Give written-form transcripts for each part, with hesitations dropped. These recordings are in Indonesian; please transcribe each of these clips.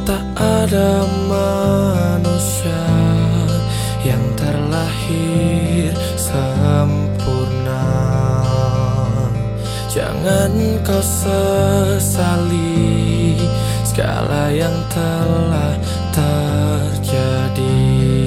Tak ada manusia yang terlahir sempurna. Jangan kau sesali segala yang telah terjadi.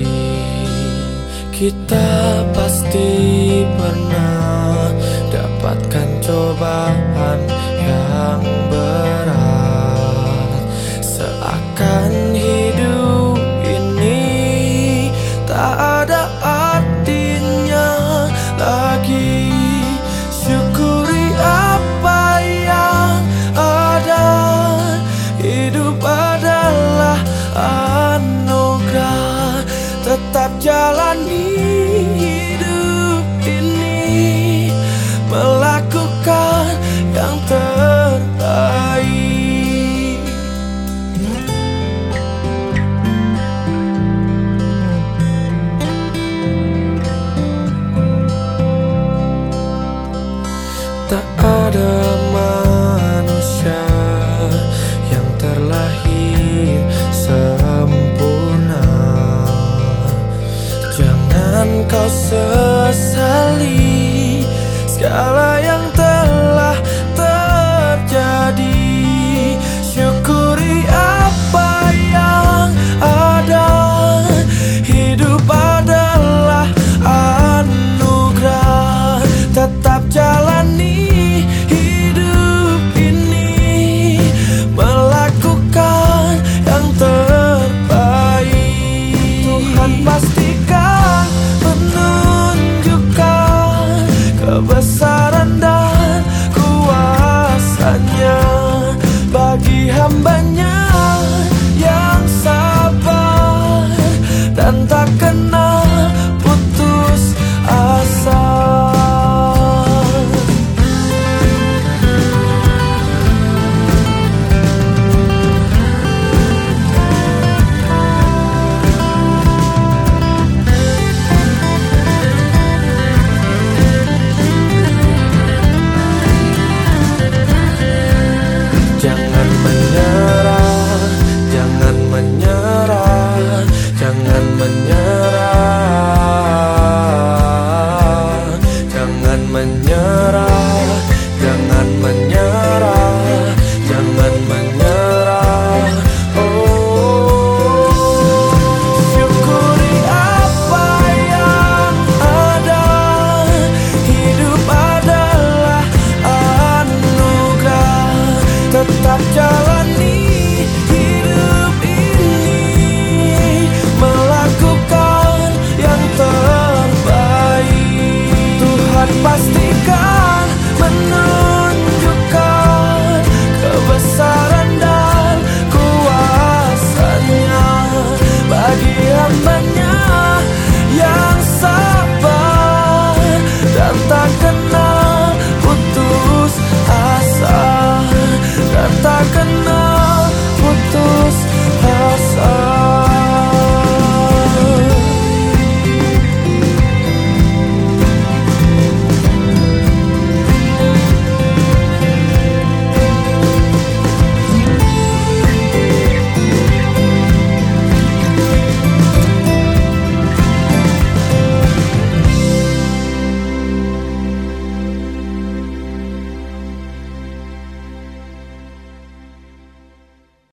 Kita pasti pernah dapatkan cobaan yang berat. Seakan hidup ini tak ada artinya lagi. Syukuri apa yang ada. Hidup adalah anugerah. Tetap jalani hidup ini, melakukan yang terbaik. Tak ada manusia yang terlahir sempurna. Jangan kau sesali segala